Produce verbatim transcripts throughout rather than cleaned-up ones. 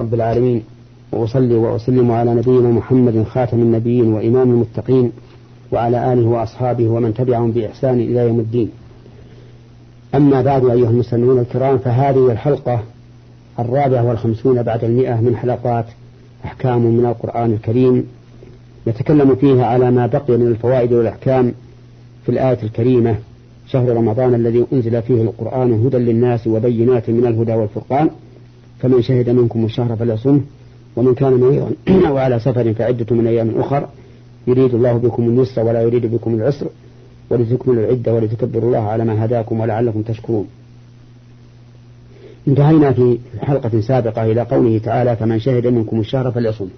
رب العالمين، وأصلي وأسلم على نبينا محمد خاتم النبيين وإمام المتقين، وعلى آله وأصحابه ومن تبعهم بإحسان إلى يوم الدين. أما بعد، أيها المستمعون الكرام، فهذه الحلقة الرابعة والخمسون بعد المئة من حلقات أحكام من القرآن الكريم، نتكلم فيها على ما بقي من الفوائد والأحكام في الآية الكريمة: شهر رمضان الذي أنزل فيه القرآن هدى للناس وبينات من الهدى والفرقان، فمن شهد منكم الشهر فليصمه، ومن كان مريضا أو على سفر فعدة من أيام أخر، يريد الله بكم اليسر ولا يريد بكم العسر، ولتكملوا العدة ولتكبروا الله على ما هداكم ولعلكم تشكرون. انتهينا في حلقة سابقة إلى قوله تعالى: فمن شهد منكم الشهر فليصمه.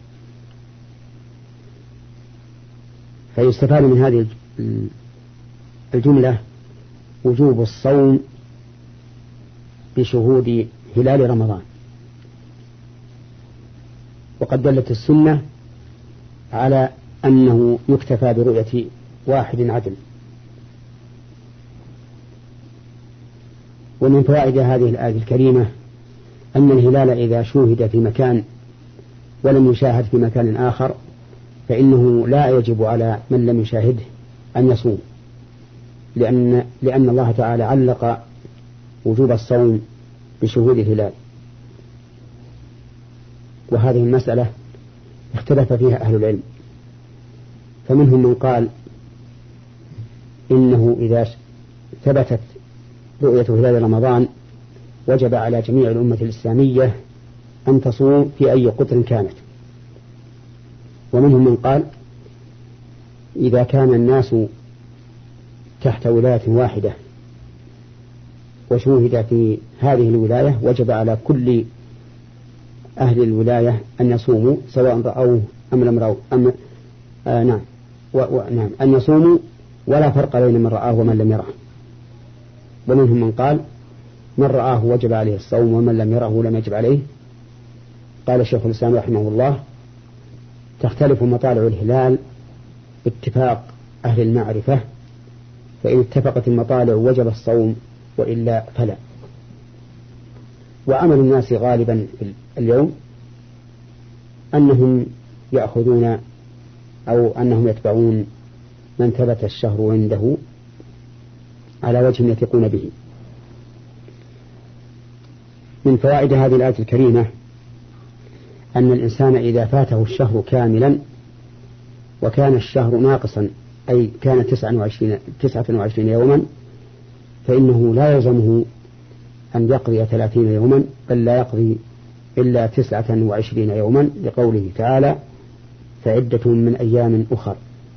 فيستفاد من هذه الجملة وجوب الصوم بشهود هلال رمضان، وقد دلت السنة على أنه يكتفى برؤية واحد عدل. ومن فوائد هذه الآية الكريمة أن الهلال إذا شوهد في مكان ولم يشاهد في مكان آخر فإنه لا يجب على من لم يشاهده أن يصوم، لأن, لأن الله تعالى علق وجوب الصوم بشهود الهلال. وهذه المسألة اختلف فيها أهل العلم، فمنهم من قال إنه إذا ثبتت رؤية هلال رمضان وجب على جميع الأمة الإسلامية أن تصوم في أي قطر كانت، ومنهم من قال إذا كان الناس تحت ولاية واحدة وشوهد في هذه الولاية وجب على كل أهل الولاية أن يصوموا سواء رأوه أم لم رأوه أم آه نعم و و نعم أن يصوموا ولا فرق بين من رآه ومن لم يراه. ومنهم من قال من رآه وجب عليه الصوم ومن لم يره لم يجب عليه. قال الشيخ الإسلام رحمه الله: تختلف مطالع الهلال باتفاق أهل المعرفة، فإن اتفقت المطالع وجب الصوم وإلا فلا. وعمل الناس غالبا اليوم أنهم يأخذون أو أنهم يتبعون من ثبت الشهر عنده على وجه يثقون به. من فوائد هذه الآية الكريمة أن الإنسان إذا فاته الشهر كاملا وكان الشهر ناقصا أي كان تسعة وعشرين يوما فإنه لا يلزمه أن يقضي ثلاثين يوما، بل لا يقضي إلا تسعة وعشرين يوما، لقوله تعالى: فعدة من أيام أخر.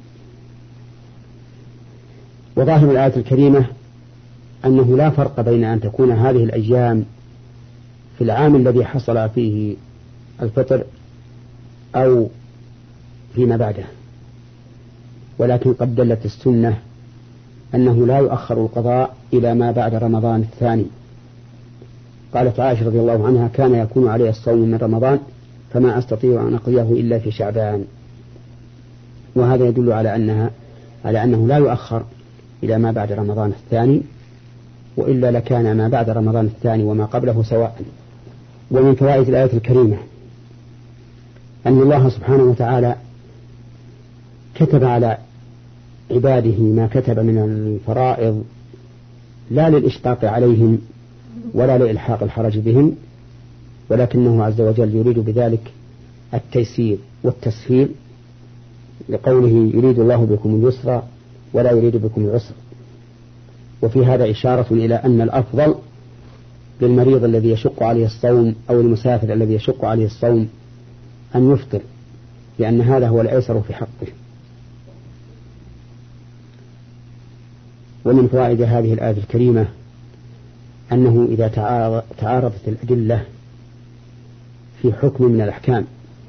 وظاهر الآية الكريمة أنه لا فرق بين أن تكون هذه الأيام في العام الذي حصل فيه الفطر أو فيما بعده، ولكن قد دلت السنة أنه لا يؤخر القضاء إلى ما بعد رمضان الثاني. قالت عائشة رضي الله عنها: كان يكون علي الصوم من رمضان فما أستطيع أن أقضيه إلا في شعبان. وهذا يدل على أنها على أنه لا يؤخر إلى ما بعد رمضان الثاني، وإلا لكان ما بعد رمضان الثاني وما قبله سواء. ومن فوائد الآية الكريمة أن الله سبحانه وتعالى كتب على عباده ما كتب من الفرائض لا للإشقاق عليهم ولا لإلحاق الحرج بهم، ولكنه عز وجل يريد بذلك التيسير والتسهيل، لقوله: يريد الله بكم اليسر ولا يريد بكم العسر. وفي هذا إشارة إلى أن الأفضل للمريض الذي يشق عليه الصوم أو المسافر الذي يشق عليه الصوم أن يفطر، لأن هذا هو الأيسر في حقه. ومن فوائد هذه الآية الكريمة أنه إذا تعارضت الأدلة في حكم من الأحكام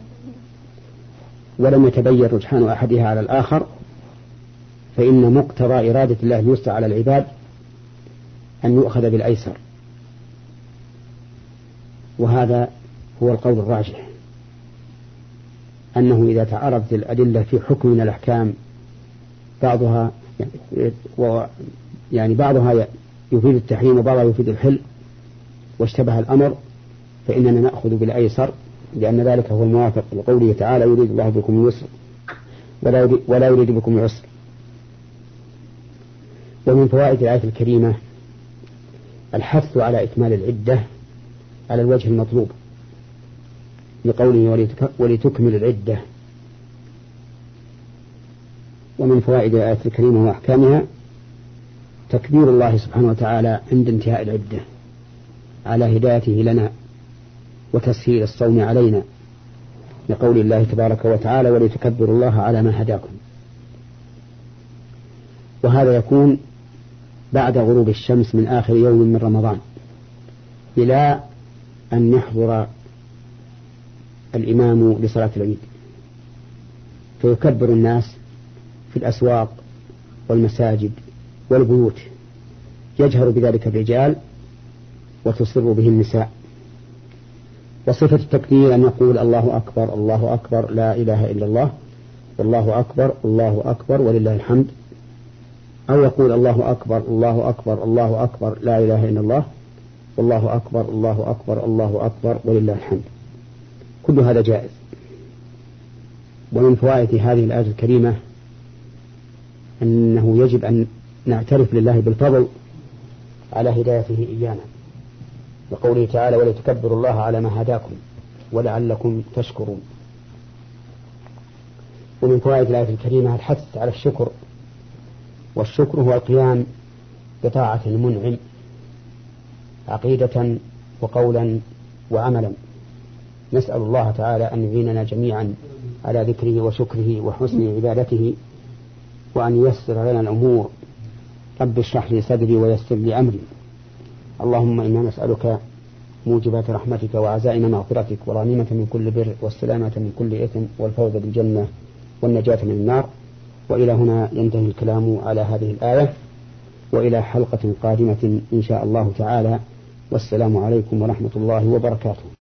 ولم يتبين رجحان أحدها على الآخر فإن مقتضى إرادة الله اليسر على العباد أن يؤخذ بالأيسر، وهذا هو القول الراجح، أنه إذا تعارضت الأدلة في حكم من الأحكام بعضها يعني بعضها يفيد التحريم وبعضها يفيد الحل واشتبه الأمر، فإننا نأخذ بالأيسر لأن ذلك هو الموافق لقوله تعالى يريد الله بكم اليسر ولا يريد بكم العسر. ومن فوائد الآية الكريمة الحث على إكمال العدة على الوجه المطلوب لقوله ولتكمل العدة. ومن فوائد الآية الكريمة وأحكامها تكبير الله سبحانه وتعالى عند انتهاء العدة على هدايته لنا وتسهيل الصوم علينا لقول الله تبارك وتعالى ولتكبروا الله على ما هداكم. وهذا يكون بعد غروب الشمس من آخر يوم من رمضان إلى أن يحضر الإمام لصلاة العيد فيكبر الناس في الأسواق والمساجد والبيوت، يجهر بذلك الرجال وتصر به النساء. وصفة التكبير أن يقول الله أكبر الله أكبر لا إله إلا الله والله أكبر الله أكبر ولله الحمد، أو يقول الله أكبر الله أكبر الله أكبر لا إله إلا الله والله أكبر الله أكبر الله أكبر ولله الحمد. كل هذا جائز. ومن فوائد هذه الآية الكريمة أنه يجب أن نعترف لله بالفضل على هدايته إيانا وقوله تعالى ولتكبروا الله على ما هداكم ولعلكم تشكرون. ومن فوائد الآية الكريمة الحث على الشكر، والشكر هو القيام بطاعة المنعم عقيدة وقولا وعملا. نسأل الله تعالى أن يعيننا جميعا على ذكره وشكره وحسن عبادته وأن ييسر لنا الأمور. رب اشرح لي صدري ويسر لي أمري. اللهم إنا نسألك موجبات رحمتك وعزائم مغفرتك والغنيمة من كل بر والسلامة من كل إثم والفوز بالجنة والنجاة من النار. وإلى هنا ينتهي الكلام على هذه الآية، وإلى حلقة قادمة إن شاء الله تعالى، والسلام عليكم ورحمة الله وبركاته.